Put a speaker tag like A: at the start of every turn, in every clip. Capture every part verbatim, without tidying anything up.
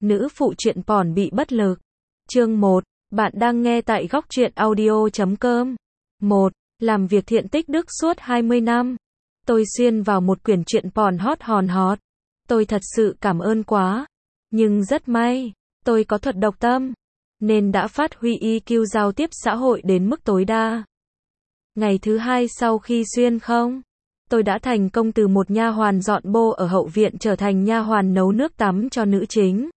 A: Nữ phụ truyện porn bị bất lực. Chương một. Bạn đang nghe tại góc truyện audio chấm com. một. Làm việc thiện tích đức suốt hai mươi năm. Tôi xuyên vào một quyển truyện porn hot hòn hot. Tôi thật sự cảm ơn quá. Nhưng rất may, tôi có thuật độc tâm, nên đã phát huy i kiu giao tiếp xã hội đến mức tối đa. Ngày thứ hai sau khi xuyên không, tôi đã thành công từ một nha hoàn dọn bô ở hậu viện trở thành nha hoàn nấu nước tắm cho nữ chính.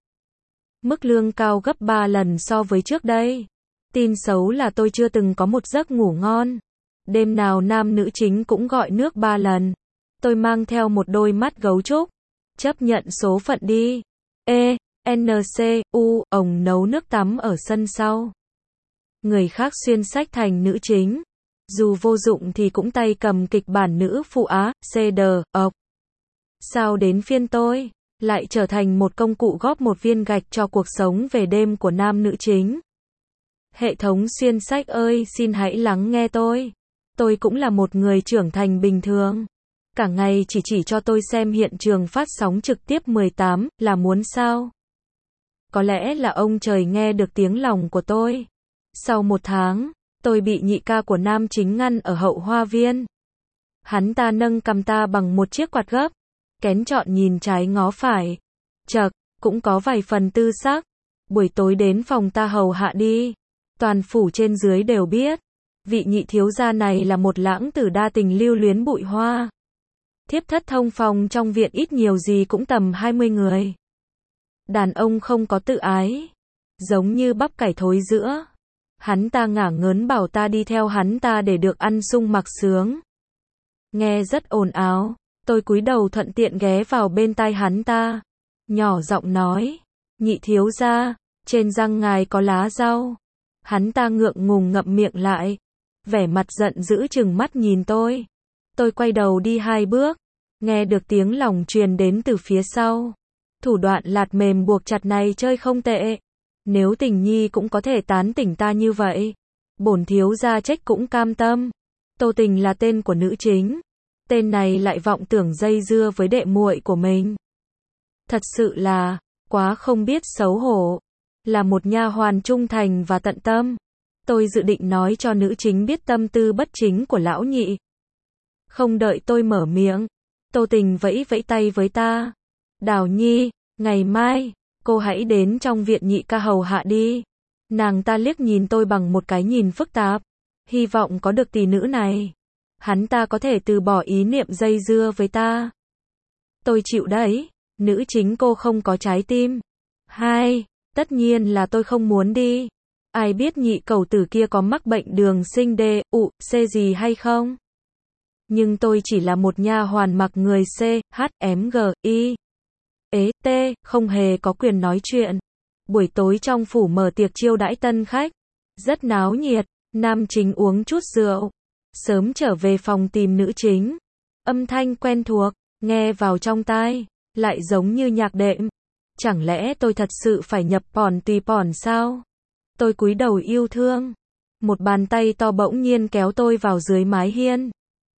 A: Mức lương cao gấp ba lần so với trước đây. Tin xấu là tôi chưa từng có một giấc ngủ ngon. Đêm nào nam nữ chính cũng gọi nước ba lần. Tôi mang theo một đôi mắt gấu trúc. Chấp nhận số phận đi. E, N C, U, ổng nấu nước tắm ở sân sau. Người khác xuyên sách thành nữ chính. Dù vô dụng thì cũng tay cầm kịch bản nữ phụ Á, C D, ộc. Sao đến phiên tôi, lại trở thành một công cụ góp một viên gạch cho cuộc sống về đêm của nam nữ chính. Hệ thống xuyên sách ơi, xin hãy lắng nghe tôi. Tôi cũng là một người trưởng thành bình thường. Cả ngày chỉ chỉ cho tôi xem hiện trường phát sóng trực tiếp mười tám, là muốn sao? Có lẽ là ông trời nghe được tiếng lòng của tôi. Sau một tháng, tôi bị nhị ca của nam chính ngăn ở hậu hoa viên. Hắn ta nâng cầm ta bằng một chiếc quạt gấp. Kén chọn nhìn trái ngó phải. Chậc, cũng có vài phần tư sắc. Buổi tối đến phòng ta hầu hạ đi. Toàn phủ trên dưới đều biết. Vị nhị thiếu gia này là một lãng tử đa tình lưu luyến bụi hoa. Thiếp thất thông phòng trong viện ít nhiều gì cũng tầm hai mươi người. Đàn ông không có tự ái. Giống như bắp cải thối giữa. Hắn ta ngả ngớn bảo ta đi theo hắn ta để được ăn sung mặc sướng. Nghe rất ồn ào. Tôi cúi đầu thuận tiện ghé vào bên tai hắn ta. Nhỏ giọng nói. Nhị thiếu gia, trên răng ngài có lá rau. Hắn ta ngượng ngùng ngậm miệng lại. Vẻ mặt giận dữ chừng mắt nhìn tôi. Tôi quay đầu đi hai bước. Nghe được tiếng lòng truyền đến từ phía sau. Thủ đoạn lạt mềm buộc chặt này chơi không tệ. Nếu tình nhi cũng có thể tán tỉnh ta như vậy, bổn thiếu gia trách cũng cam tâm. Tô Tình là tên của nữ chính. Tên này lại vọng tưởng dây dưa với đệ muội của mình. Thật sự là quá không biết xấu hổ. Là một nha hoàn trung thành và tận tâm. Tôi dự định nói cho nữ chính biết tâm tư bất chính của lão nhị. Không đợi tôi mở miệng, Tô Tình vẫy vẫy tay với ta. Đào Nhi, ngày mai, cô hãy đến trong viện nhị ca hầu hạ đi. Nàng ta liếc nhìn tôi bằng một cái nhìn phức tạp. Hy vọng có được tỷ nữ này, hắn ta có thể từ bỏ ý niệm dây dưa với ta. Tôi chịu đấy, nữ chính cô không có trái tim. Hai, tất nhiên là tôi không muốn đi. Ai biết nhị cẩu tử kia có mắc bệnh đường sinh D, U, C gì hay không? Nhưng tôi chỉ là một nha hoàn mặc người C, H, M, G, I. Ế, T, không hề có quyền nói chuyện. Buổi tối trong phủ mở tiệc chiêu đãi tân khách. Rất náo nhiệt, nam chính uống chút rượu. Sớm trở về phòng tìm nữ chính. Âm thanh quen thuộc, nghe vào trong tai, lại giống như nhạc đệm. Chẳng lẽ tôi thật sự phải nhập porn tùy porn sao? Tôi cúi đầu yêu thương. Một bàn tay to bỗng nhiên kéo tôi vào dưới mái hiên.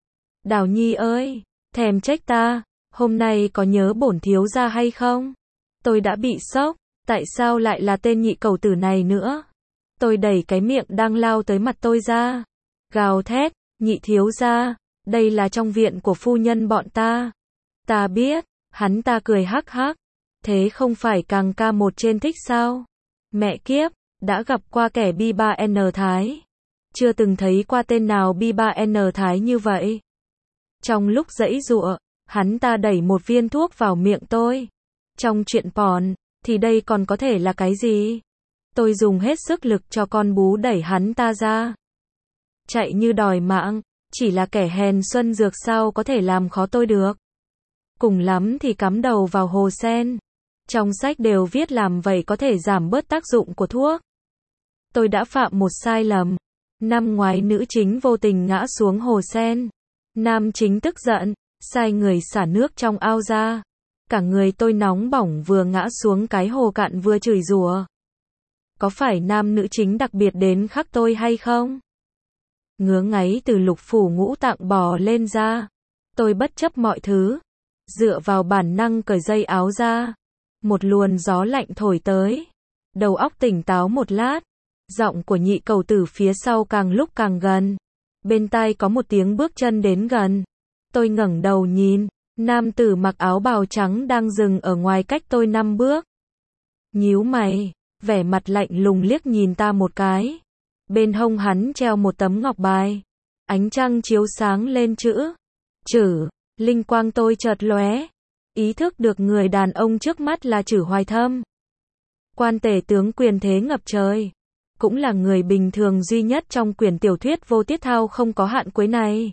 A: Đào Nhi ơi, thèm trách ta, hôm nay có nhớ bổn thiếu gia hay không? Tôi đã bị sốc, tại sao lại là tên nhị cẩu tử này nữa? Tôi đẩy cái miệng đang lao tới mặt tôi ra. Gào thét, nhị thiếu gia, đây là trong viện của phu nhân bọn ta. Ta biết, hắn ta cười hắc hắc. Thế không phải càng ca một trên thích sao? Mẹ kiếp, đã gặp qua kẻ bi ba N Thái. Chưa từng thấy qua tên nào bi ba N Thái như vậy. Trong lúc giãy giụa, hắn ta đẩy một viên thuốc vào miệng tôi. Trong chuyện porn, thì đây còn có thể là cái gì? Tôi dùng hết sức lực cho con bú đẩy hắn ta ra. Chạy như đòi mạng, chỉ là kẻ hèn xuân dược sao có thể làm khó tôi được. Cùng lắm thì cắm đầu vào hồ sen. Trong sách đều viết làm vậy có thể giảm bớt tác dụng của thuốc. Tôi đã phạm một sai lầm. Năm ngoái nữ chính vô tình ngã xuống hồ sen. Nam chính tức giận, sai người xả nước trong ao ra. Cả người tôi nóng bỏng, vừa ngã xuống cái hồ cạn vừa chửi rủa. Có phải nam nữ chính đặc biệt đến khắc tôi hay không? Ngứa ngáy từ lục phủ ngũ tạng bò lên ra. Tôi bất chấp mọi thứ, dựa vào bản năng cởi dây áo ra. Một luồng gió lạnh thổi tới. Đầu óc tỉnh táo một lát. Giọng của nhị cầu tử phía sau càng lúc càng gần. Bên tai có một tiếng bước chân đến gần. Tôi ngẩng đầu nhìn. Nam tử mặc áo bào trắng đang dừng ở ngoài cách tôi năm bước. Nhíu mày, vẻ mặt lạnh lùng liếc nhìn ta một cái. Bên hông hắn treo một tấm ngọc bài. Ánh trăng chiếu sáng lên chữ Trử. Linh quang tôi chợt lóe. Ý thức được người đàn ông trước mắt là Trử Hoài Thâm. Quan tể tướng quyền thế ngập trời. Cũng là người bình thường duy nhất trong quyển tiểu thuyết vô tiết thao không có hạn cuối này.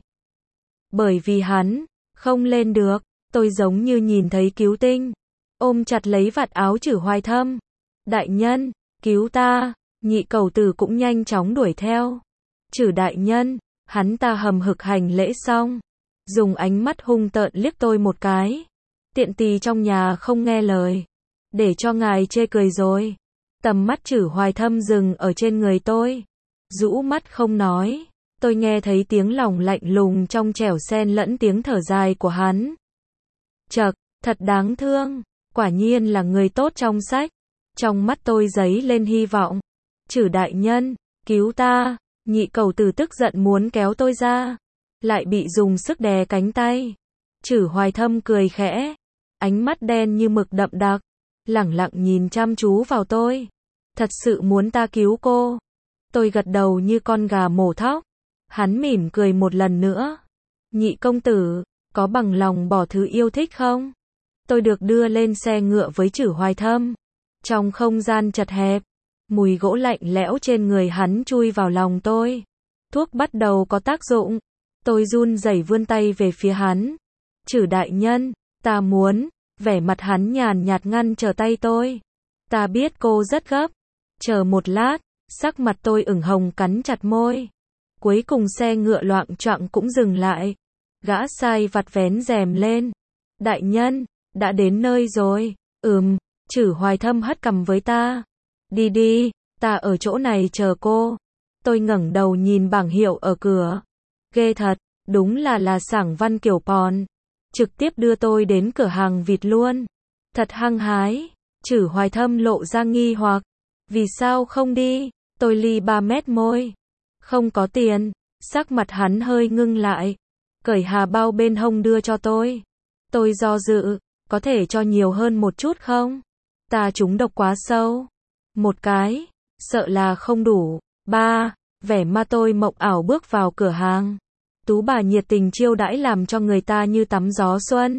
A: Bởi vì hắn không lên được, tôi giống như nhìn thấy cứu tinh. Ôm chặt lấy vạt áo Trử Hoài Thâm. Đại nhân, cứu ta. Nhị cầu tử cũng nhanh chóng đuổi theo. Trử đại nhân. Hắn ta hầm hực hành lễ xong. Dùng ánh mắt hung tợn liếc tôi một cái. Tiện tỳ trong nhà không nghe lời. Để cho ngài chê cười rồi. Tầm mắt Trử Hoài Thâm dừng ở trên người tôi. Rũ mắt không nói. Tôi nghe thấy tiếng lòng lạnh lùng trong trẻo xen lẫn tiếng thở dài của hắn. Chậc, thật đáng thương. Quả nhiên là người tốt trong sách. Trong mắt tôi dấy lên hy vọng. Trử đại nhân, cứu ta. Nhị cầu tử tức giận muốn kéo tôi ra. Lại bị dùng sức đè cánh tay. Trử Hoài Thâm cười khẽ. Ánh mắt đen như mực đậm đặc. Lẳng lặng nhìn chăm chú vào tôi. Thật sự muốn ta cứu cô. Tôi gật đầu như con gà mổ thóc. Hắn mỉm cười một lần nữa. Nhị công tử, có bằng lòng bỏ thứ yêu thích không? Tôi được đưa lên xe ngựa với Trử Hoài Thâm. Trong không gian chật hẹp, mùi gỗ lạnh lẽo trên người hắn chui vào lòng tôi. Thuốc bắt đầu có tác dụng. Tôi run rẩy vươn tay về phía hắn. Trử đại nhân, ta muốn. Vẻ mặt hắn nhàn nhạt ngăn trở tay tôi. Ta biết cô rất gấp. Chờ một lát, sắc mặt tôi ửng hồng cắn chặt môi. Cuối cùng xe ngựa loạng choạng cũng dừng lại. Gã sai vặt vén rèm lên. Đại nhân, đã đến nơi rồi. Ừm, Trử Hoài Thâm hất cằm với ta. Đi đi, ta ở chỗ này chờ cô. Tôi ngẩng đầu nhìn bảng hiệu ở cửa. Ghê thật, đúng là là Sảng Văn Kiểu Pòn. Trực tiếp đưa tôi đến cửa hàng vịt luôn. Thật hăng hái. Trử Hoài Thâm lộ ra nghi hoặc. Vì sao không đi? Tôi li ba mét môi. Không có tiền. Sắc mặt hắn hơi ngưng lại. Cởi hà bao bên hông đưa cho tôi. Tôi do dự. Có thể cho nhiều hơn một chút không? Ta trúng độc quá sâu. Một cái. Sợ là không đủ. Ba. Vẻ ma tôi mộng ảo bước vào cửa hàng. Tú bà nhiệt tình chiêu đãi làm cho người ta như tắm gió xuân.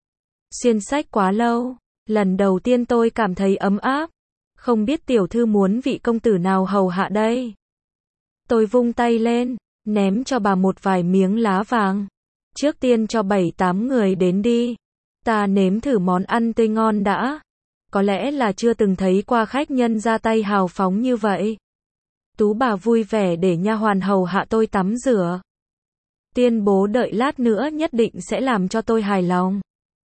A: Xuyên sách quá lâu. Lần đầu tiên tôi cảm thấy ấm áp. Không biết tiểu thư muốn vị công tử nào hầu hạ đây. Tôi vung tay lên, ném cho bà một vài miếng lá vàng. Trước tiên cho bảy tám người đến đi. Ta nếm thử món ăn tươi ngon đã. Có lẽ là chưa từng thấy qua khách nhân ra tay hào phóng như vậy. Tú bà vui vẻ để nha hoàn hầu hạ tôi tắm rửa. Tuyên bố đợi lát nữa nhất định sẽ làm cho tôi hài lòng.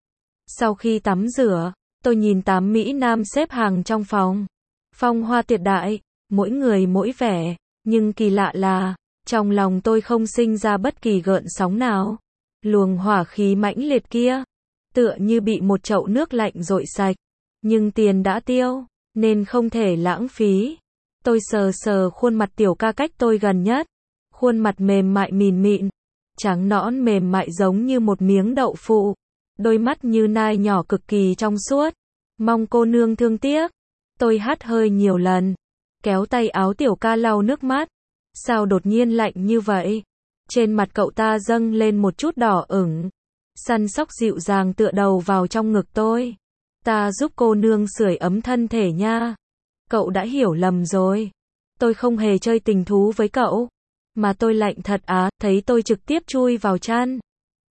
A: Sau khi tắm rửa, tôi nhìn tám mỹ nam xếp hàng trong phòng. Phong hoa tuyệt đại, mỗi người mỗi vẻ, nhưng kỳ lạ là, trong lòng tôi không sinh ra bất kỳ gợn sóng nào. Luồng hỏa khí mãnh liệt kia, tựa như bị một chậu nước lạnh dội sạch. Nhưng tiền đã tiêu, nên không thể lãng phí. Tôi sờ sờ khuôn mặt tiểu ca cách tôi gần nhất. Khuôn mặt mềm mại mịn mịn, trắng nõn mềm mại giống như một miếng đậu phụ. Đôi mắt như nai nhỏ cực kỳ trong suốt. Mong cô nương thương tiếc. Tôi hắt hơi nhiều lần. Kéo tay áo tiểu ca lau nước mắt. Sao đột nhiên lạnh như vậy? Trên mặt cậu ta dâng lên một chút đỏ ửng. Săn sóc dịu dàng tựa đầu vào trong ngực tôi. Ta giúp cô nương sưởi ấm thân thể nha. Cậu đã hiểu lầm rồi. Tôi không hề chơi tình thú với cậu. Mà tôi lạnh thật á, thấy tôi trực tiếp chui vào chăn.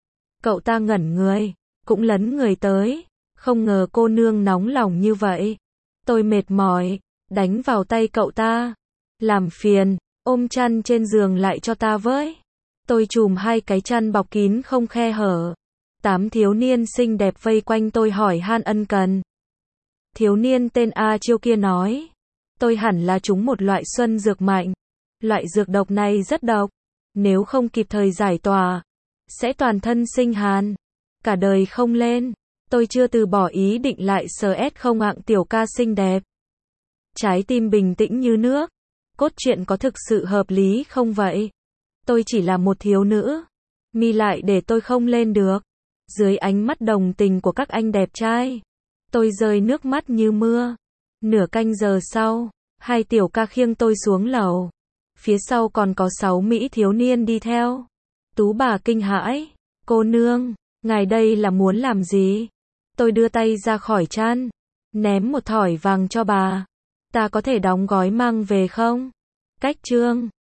A: Cậu ta ngẩn người, cũng lấn người tới. Không ngờ cô nương nóng lòng như vậy. Tôi mệt mỏi, đánh vào tay cậu ta. Làm phiền, ôm chăn trên giường lại cho ta với. Tôi chùm hai cái chăn bọc kín không khe hở. Tám thiếu niên xinh đẹp vây quanh tôi hỏi han ân cần. Thiếu niên tên A Chiêu kia nói. Tôi hẳn là trúng một loại xuân dược mạnh. Loại dược độc này rất độc. Nếu không kịp thời giải tỏa, sẽ toàn thân sinh hàn. Cả đời không lên. Tôi chưa từ bỏ ý định lại sờ ét không hạng tiểu ca xinh đẹp. Trái tim bình tĩnh như nước. Cốt truyện có thực sự hợp lý không vậy? Tôi chỉ là một thiếu nữ. Mi lại để tôi không lên được. Dưới ánh mắt đồng tình của các anh đẹp trai, tôi rơi nước mắt như mưa. Nửa canh giờ sau, hai tiểu ca khiêng tôi xuống lầu. Phía sau còn có sáu mỹ thiếu niên đi theo. Tú bà kinh hãi. Cô nương, ngài đây là muốn làm gì? Tôi đưa tay ra khỏi chăn, ném một thỏi vàng cho bà. Ta có thể đóng gói mang về không? Cách chương